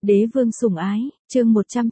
Đế vương sủng ái, chương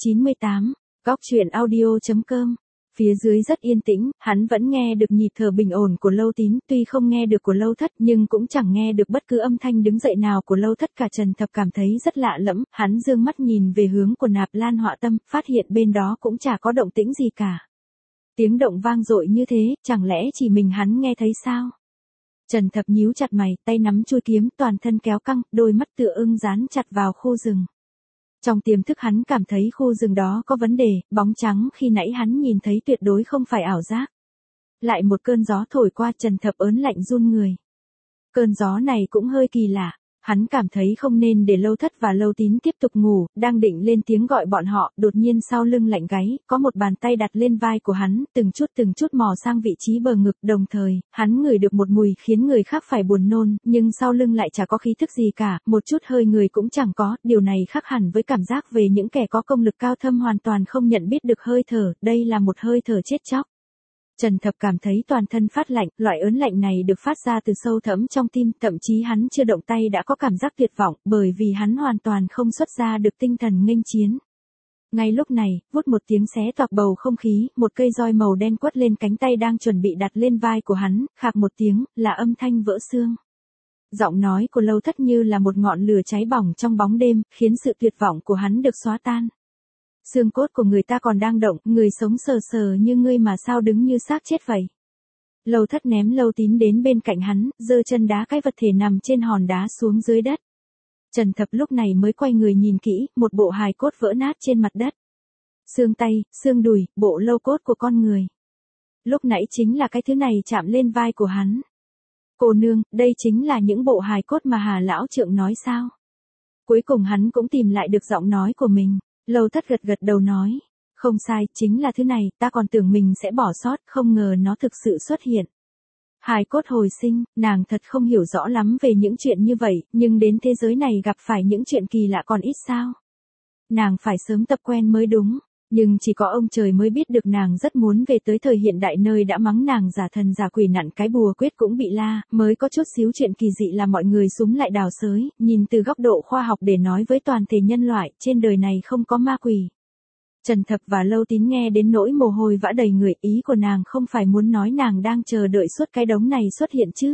198, góc truyện audio.com. Phía dưới rất yên tĩnh, hắn vẫn nghe được nhịp thở bình ổn của Lâu Tín, tuy không nghe được của Lâu Thất nhưng cũng chẳng nghe được bất cứ âm thanh đứng dậy nào của Lâu Thất cả. Trần Thập cảm thấy rất lạ lẫm, hắn dương mắt nhìn về hướng của Nạp Lan Họa Tâm, phát hiện bên đó cũng chả có động tĩnh gì cả. Tiếng động vang dội như thế, chẳng lẽ chỉ mình hắn nghe thấy sao? Trần Thập nhíu chặt mày, tay nắm chuôi kiếm, toàn thân kéo căng, đôi mắt tựa ưng dán chặt vào khu rừng. Trong tiềm thức hắn cảm thấy khu rừng đó có vấn đề, bóng trắng khi nãy hắn nhìn thấy tuyệt đối không phải ảo giác. Lại một cơn gió thổi qua, Trần Thập ớn lạnh run người. Cơn gió này cũng hơi kỳ lạ, hắn cảm thấy không nên để Lâu Thất và Lâu Tín tiếp tục ngủ, đang định lên tiếng gọi bọn họ, đột nhiên sau lưng lạnh gáy, có một bàn tay đặt lên vai của hắn, từng chút mò sang vị trí bờ ngực, đồng thời, hắn ngửi được một mùi khiến người khác phải buồn nôn, nhưng sau lưng lại chả có khí thức gì cả, một chút hơi người cũng chẳng có, điều này khác hẳn với cảm giác về những kẻ có công lực cao thâm hoàn toàn không nhận biết được hơi thở, đây là một hơi thở chết chóc. Trần Thập cảm thấy toàn thân phát lạnh, loại ớn lạnh này được phát ra từ sâu thẳm trong tim, thậm chí hắn chưa động tay đã có cảm giác tuyệt vọng, bởi vì hắn hoàn toàn không xuất ra được tinh thần nghênh chiến. Ngay lúc này, vút một tiếng xé toạc bầu không khí, một cây roi màu đen quất lên cánh tay đang chuẩn bị đặt lên vai của hắn, khạc một tiếng, là âm thanh vỡ xương. Giọng nói của Lâu Thất như là một ngọn lửa cháy bỏng trong bóng đêm, khiến sự tuyệt vọng của hắn được xóa tan. Xương cốt của người ta còn đang động, người sống sờ sờ như ngươi mà sao đứng như xác chết vậy. Lâu Thất ném Lâu Tín đến bên cạnh hắn, giơ chân đá cái vật thể nằm trên hòn đá xuống dưới đất. Trần Thập lúc này mới quay người nhìn kỹ, một bộ hài cốt vỡ nát trên mặt đất. Xương tay, xương đùi, bộ lâu cốt của con người. Lúc nãy chính là cái thứ này chạm lên vai của hắn. Cô nương, đây chính là những bộ hài cốt mà Hà lão trượng nói sao? Cuối cùng hắn cũng tìm lại được giọng nói của mình. Lâu Thất gật đầu nói, không sai, chính là thứ này, ta còn tưởng mình sẽ bỏ sót, không ngờ nó thực sự xuất hiện. Hài cốt hồi sinh, nàng thật không hiểu rõ lắm về những chuyện như vậy, nhưng đến thế giới này gặp phải những chuyện kỳ lạ còn ít sao. Nàng phải sớm tập quen mới đúng, nhưng chỉ có ông trời mới biết được nàng rất muốn về tới thời hiện đại nơi đã mắng nàng giả thần giả quỷ, nặn cái bùa quyết cũng bị la, mới có chút xíu chuyện kỳ dị là mọi người xúm lại đào xới, nhìn từ góc độ khoa học để nói với toàn thể nhân loại, trên đời này không có ma quỷ. Trần Thập và Lâu Tín nghe đến nỗi mồ hôi vã đầy người, ý của nàng không phải muốn nói nàng đang chờ đợi suốt cái đống này xuất hiện chứ.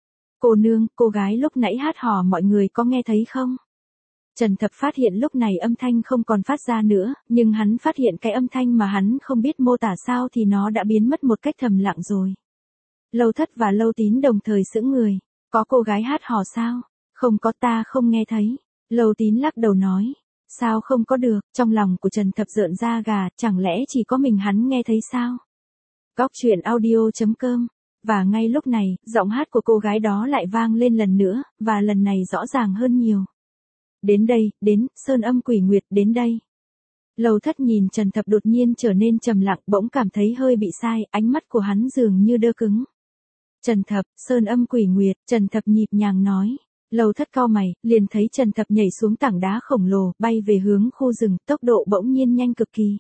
Cô nương, cô gái lúc nãy hát hò mọi người có nghe thấy không? Trần Thập phát hiện lúc này âm thanh không còn phát ra nữa, nhưng hắn phát hiện cái âm thanh mà hắn không biết mô tả sao thì nó đã biến mất một cách thầm lặng rồi. Lâu Thất và Lâu Tín đồng thời sững người, có cô gái hát hò sao? Không có, ta không nghe thấy. Lâu Tín lắc đầu nói, sao không có được, trong lòng của Trần Thập rợn da gà, chẳng lẽ chỉ có mình hắn nghe thấy sao? Góc truyện audio.com. Và ngay lúc này, giọng hát của cô gái đó lại vang lên lần nữa, và lần này rõ ràng hơn nhiều. Đến đây, đến, Sơn Âm Quỷ Nguyệt, đến đây. Lâu Thất nhìn Trần Thập đột nhiên trở nên trầm lặng, bỗng cảm thấy hơi bị sai, ánh mắt của hắn dường như đơ cứng. Trần Thập, Sơn Âm Quỷ Nguyệt, Trần Thập nhịp nhàng nói. Lâu Thất cau mày, liền thấy Trần Thập nhảy xuống tảng đá khổng lồ, bay về hướng khu rừng, tốc độ bỗng nhiên nhanh cực kỳ.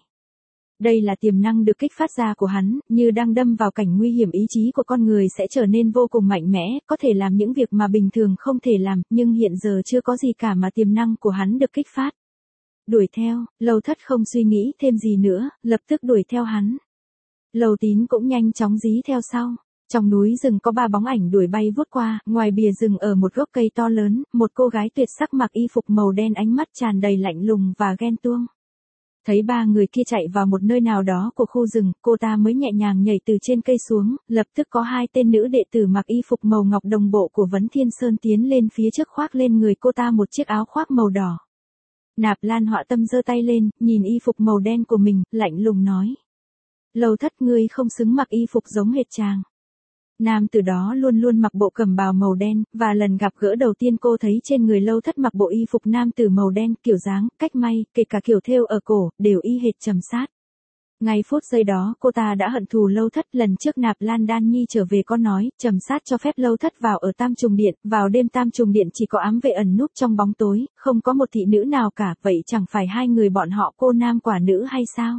Đây là tiềm năng được kích phát ra của hắn, như đang đâm vào cảnh nguy hiểm, ý chí của con người sẽ trở nên vô cùng mạnh mẽ, có thể làm những việc mà bình thường không thể làm, nhưng hiện giờ chưa có gì cả mà tiềm năng của hắn được kích phát. Đuổi theo, Lâu Thất không suy nghĩ thêm gì nữa, lập tức đuổi theo hắn. Lâu Tín cũng nhanh chóng dí theo sau. Trong núi rừng có ba bóng ảnh đuổi bay vút qua, ngoài bìa rừng ở một gốc cây to lớn, một cô gái tuyệt sắc mặc y phục màu đen, ánh mắt tràn đầy lạnh lùng và ghen tuông. Thấy ba người kia chạy vào một nơi nào đó của khu rừng, cô ta mới nhẹ nhàng nhảy từ trên cây xuống, lập tức có hai tên nữ đệ tử mặc y phục màu ngọc đồng bộ của Vấn Thiên Sơn tiến lên phía trước, khoác lên người cô ta một chiếc áo khoác màu đỏ. Nạp Lan Họa Tâm giơ tay lên, nhìn y phục màu đen của mình, lạnh lùng nói. Lâu Thất, ngươi không xứng mặc y phục giống hệt chàng. Nam từ đó luôn luôn mặc bộ cẩm bào màu đen, và lần gặp gỡ đầu tiên cô thấy trên người Lâu Thất mặc bộ y phục nam tử màu đen, kiểu dáng, cách may, kể cả kiểu thêu ở cổ, đều y hệt Trầm Sát. Ngay phút giây đó cô ta đã hận thù Lâu Thất. Lần trước Nạp Lan Đan Nhi trở về có nói, Trầm Sát cho phép Lâu Thất vào ở Tam Trùng Điện, vào đêm Tam Trùng Điện chỉ có ám vệ ẩn núp trong bóng tối, không có một thị nữ nào cả, vậy chẳng phải hai người bọn họ cô nam quả nữ hay sao?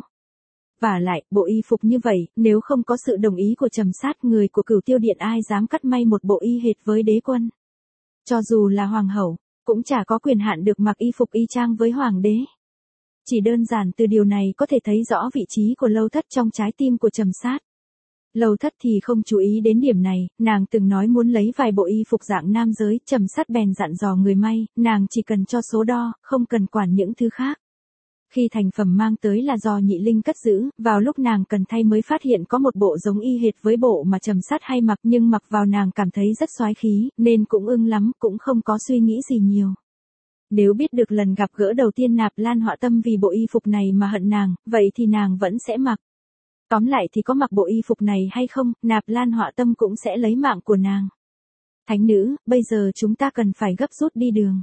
Vả lại, bộ y phục như vậy, nếu không có sự đồng ý của Trầm Sát, người của Cửu Tiêu Điện ai dám cắt may một bộ y hệt với đế quân. Cho dù là hoàng hậu, cũng chả có quyền hạn được mặc y phục y chang với hoàng đế. Chỉ đơn giản từ điều này có thể thấy rõ vị trí của Lâu Thất trong trái tim của Trầm Sát. Lâu Thất thì không chú ý đến điểm này, nàng từng nói muốn lấy vài bộ y phục dạng nam giới, Trầm Sát bèn dặn dò người may, nàng chỉ cần cho số đo, không cần quản những thứ khác. Khi thành phẩm mang tới là do Nhị Linh cất giữ, vào lúc nàng cần thay mới phát hiện có một bộ giống y hệt với bộ mà Trầm Sát hay mặc, nhưng mặc vào nàng cảm thấy rất soái khí, nên cũng ưng lắm, cũng không có suy nghĩ gì nhiều. Nếu biết được lần gặp gỡ đầu tiên Nạp Lan Họa Tâm vì bộ y phục này mà hận nàng, vậy thì nàng vẫn sẽ mặc. Tóm lại thì có mặc bộ y phục này hay không, Nạp Lan Họa Tâm cũng sẽ lấy mạng của nàng. Thánh nữ, bây giờ chúng ta cần phải gấp rút đi đường.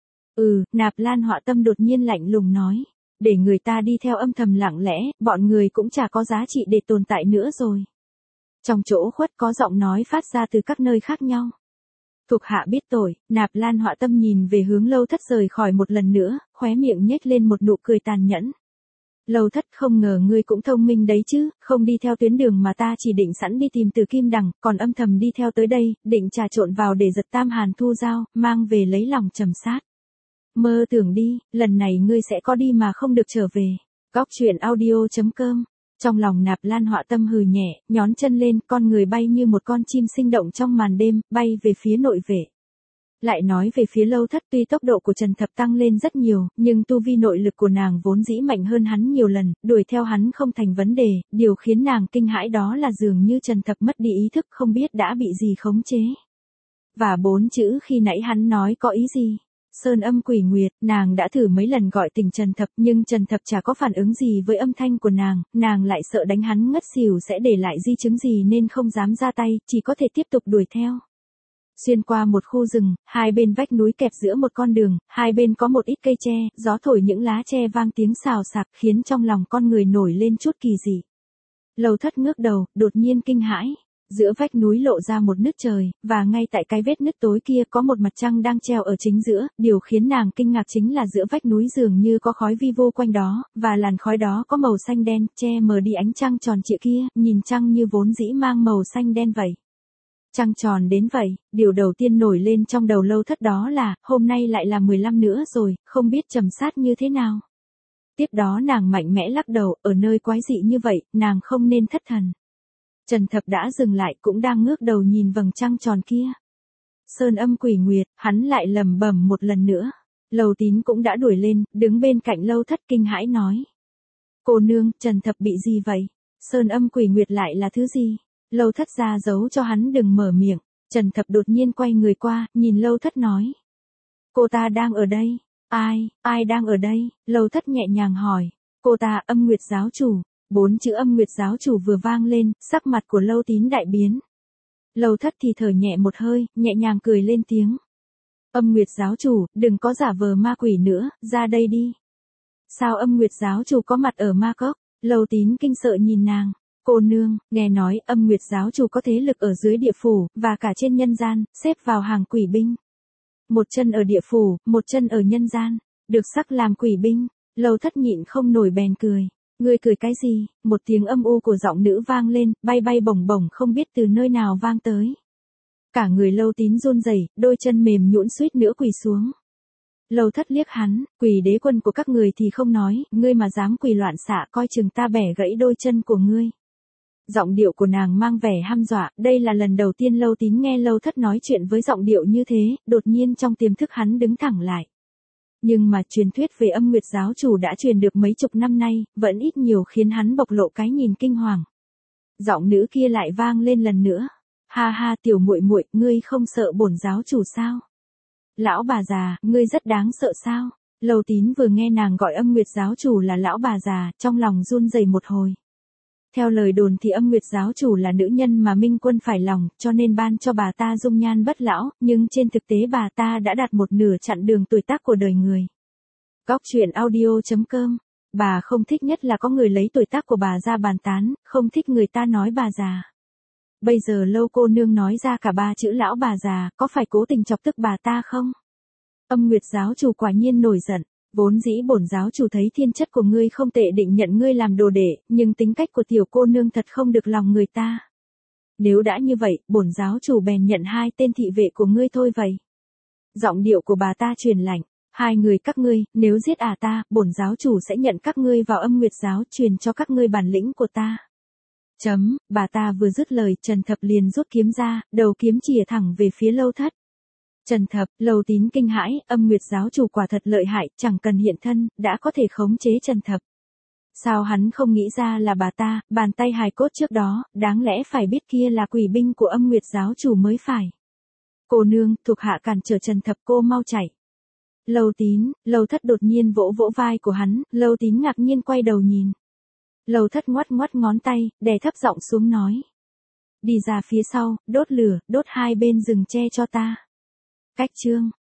Nạp Lan Họa Tâm đột nhiên lạnh lùng nói. Để người ta đi theo âm thầm lặng lẽ, bọn người cũng chả có giá trị để tồn tại nữa rồi. Trong chỗ khuất có giọng nói phát ra từ các nơi khác nhau. Thuộc hạ biết tội, Nạp Lan Họa Tâm nhìn về hướng Lâu Thất rời khỏi một lần nữa, khóe miệng nhếch lên một nụ cười tàn nhẫn. Lâu Thất, không ngờ ngươi cũng thông minh đấy chứ, không đi theo tuyến đường mà ta chỉ định sẵn đi tìm Từ Kim Đằng, còn âm thầm đi theo tới đây, định trà trộn vào để giật Tam Hàn Thu Dao, mang về lấy lòng Trầm Sát. Mơ tưởng đi, lần này ngươi sẽ có đi mà không được trở về. Góc truyện audio.com. Trong lòng Nạp Lan Họa Tâm hừ nhẹ, nhón chân lên, con người bay như một con chim sinh động trong màn đêm, bay về phía nội vệ. Lại nói về phía Lâu Thất, tuy tốc độ của Trần Thập tăng lên rất nhiều, nhưng tu vi nội lực của nàng vốn dĩ mạnh hơn hắn nhiều lần, đuổi theo hắn không thành vấn đề, điều khiến nàng kinh hãi đó là dường như Trần Thập mất đi ý thức, không biết đã bị gì khống chế. Và 4 chữ khi nãy hắn nói có ý gì? Sơn Âm Quỷ Nguyệt, nàng đã thử mấy lần gọi tỉnh Trần Thập nhưng Trần Thập chả có phản ứng gì với âm thanh của nàng lại sợ đánh hắn ngất xỉu sẽ để lại di chứng gì nên không dám ra tay, chỉ có thể tiếp tục đuổi theo. Xuyên qua một khu rừng, hai bên vách núi kẹp giữa một con đường, hai bên có một ít cây tre, gió thổi những lá tre vang tiếng xào xạc khiến trong lòng con người nổi lên chút kỳ dị. Lâu Thất ngước đầu, đột nhiên kinh hãi. Giữa vách núi lộ ra một nứt trời, và ngay tại cái vết nứt tối kia có một mặt trăng đang treo ở chính giữa, điều khiến nàng kinh ngạc chính là giữa vách núi dường như có khói vi vô quanh đó, và làn khói đó có màu xanh đen, che mờ đi ánh trăng tròn trịa kia, nhìn trăng như vốn dĩ mang màu xanh đen vậy. Trăng tròn đến vậy, điều đầu tiên nổi lên trong đầu Lâu Thất đó là, hôm nay lại là 15 nữa rồi, không biết Trầm Sát như thế nào. Tiếp đó nàng mạnh mẽ lắc đầu, ở nơi quái dị như vậy, nàng không nên thất thần. Trần Thập đã dừng lại cũng đang ngước đầu nhìn vầng trăng tròn kia. Sơn Âm Quỷ Nguyệt, hắn lại lẩm bẩm một lần nữa. Lầu Tín cũng đã đuổi lên, đứng bên cạnh Lâu Thất kinh hãi nói. Cô nương, Trần Thập bị gì vậy? Sơn Âm Quỷ Nguyệt lại là thứ gì? Lâu Thất ra dấu cho hắn đừng mở miệng. Trần Thập đột nhiên quay người qua, nhìn Lâu Thất nói. Cô ta đang ở đây. Ai đang ở đây? Lâu Thất nhẹ nhàng hỏi. Cô ta, Âm Nguyệt giáo chủ. 4 chữ Âm Nguyệt giáo chủ vừa vang lên, sắc mặt của Lâu Tín đại biến. Lâu Thất thì thở nhẹ một hơi, nhẹ nhàng cười lên tiếng. Âm Nguyệt giáo chủ, đừng có giả vờ ma quỷ nữa, ra đây đi. Sao Âm Nguyệt giáo chủ có mặt ở ma cốc? Lâu Tín kinh sợ nhìn nàng. Cô nương, nghe nói Âm Nguyệt giáo chủ có thế lực ở dưới địa phủ, và cả trên nhân gian, xếp vào hàng quỷ binh. Một chân ở địa phủ, một chân ở nhân gian, được sắc làm quỷ binh. Lâu Thất nhịn không nổi bèn cười. Ngươi cười cái gì? Một tiếng âm u của giọng nữ vang lên, bay bay bổng bổng không biết từ nơi nào vang tới. Cả người Lâu Tín run rẩy, đôi chân mềm nhũn suýt nữa quỳ xuống. Lâu Thất liếc hắn, Quỷ đế quân của các người thì không nói, ngươi mà dám quỳ loạn xạ coi chừng ta bẻ gãy đôi chân của ngươi. Giọng điệu của nàng mang vẻ hăm dọa, đây là lần đầu tiên Lâu Tín nghe Lâu Thất nói chuyện với giọng điệu như thế, đột nhiên trong tiềm thức hắn đứng thẳng lại. Nhưng mà truyền thuyết về Âm Nguyệt giáo chủ đã truyền được mấy chục năm nay, vẫn ít nhiều khiến hắn bộc lộ cái nhìn kinh hoàng. Giọng nữ kia lại vang lên lần nữa. Ha ha, tiểu muội muội, ngươi không sợ bổn giáo chủ sao? Lão bà già, ngươi rất đáng sợ sao? Lâu Tín vừa nghe nàng gọi Âm Nguyệt giáo chủ là lão bà già, trong lòng run rẩy một hồi. Theo lời đồn thì Âm Nguyệt giáo chủ là nữ nhân mà Minh Quân phải lòng, cho nên ban cho bà ta dung nhan bất lão, nhưng trên thực tế bà ta đã đạt một nửa chặng đường tuổi tác của đời người. Góc truyện audio.com. Bà không thích nhất là có người lấy tuổi tác của bà ra bàn tán, không thích người ta nói bà già. Bây giờ Lâu cô nương nói ra cả 3 chữ lão bà già, có phải cố tình chọc tức bà ta không? Âm Nguyệt giáo chủ quả nhiên nổi giận. Vốn dĩ bổn giáo chủ thấy thiên chất của ngươi không tệ định nhận ngươi làm đồ đệ, nhưng tính cách của tiểu cô nương thật không được lòng người ta. Nếu đã như vậy, bổn giáo chủ bèn nhận 2 tên thị vệ của ngươi thôi vậy. Giọng điệu của bà ta truyền lạnh. Hai người các ngươi, nếu giết ta, bổn giáo chủ sẽ nhận các ngươi vào Âm Nguyệt giáo, truyền cho các ngươi bản lĩnh của ta. Bà ta vừa dứt lời, Trần Thập liền rút kiếm ra, đầu kiếm chìa thẳng về phía Lâu Thất. Trần Thập, Lâu Tín kinh hãi, Âm Nguyệt giáo chủ quả thật lợi hại, chẳng cần hiện thân, đã có thể khống chế Trần Thập. Sao hắn không nghĩ ra là bà ta, bàn tay hài cốt trước đó, đáng lẽ phải biết kia là quỷ binh của Âm Nguyệt giáo chủ mới phải. Cô nương, thuộc hạ cản trở Trần Thập, cô mau chạy. Lâu Tín, Lâu Thất đột nhiên vỗ vỗ vai của hắn, Lâu Tín ngạc nhiên quay đầu nhìn. Lâu Thất ngoắt ngoắt ngón tay, đè thấp giọng xuống nói. Đi ra phía sau, đốt lửa, đốt hai bên rừng tre cho ta. Cách chương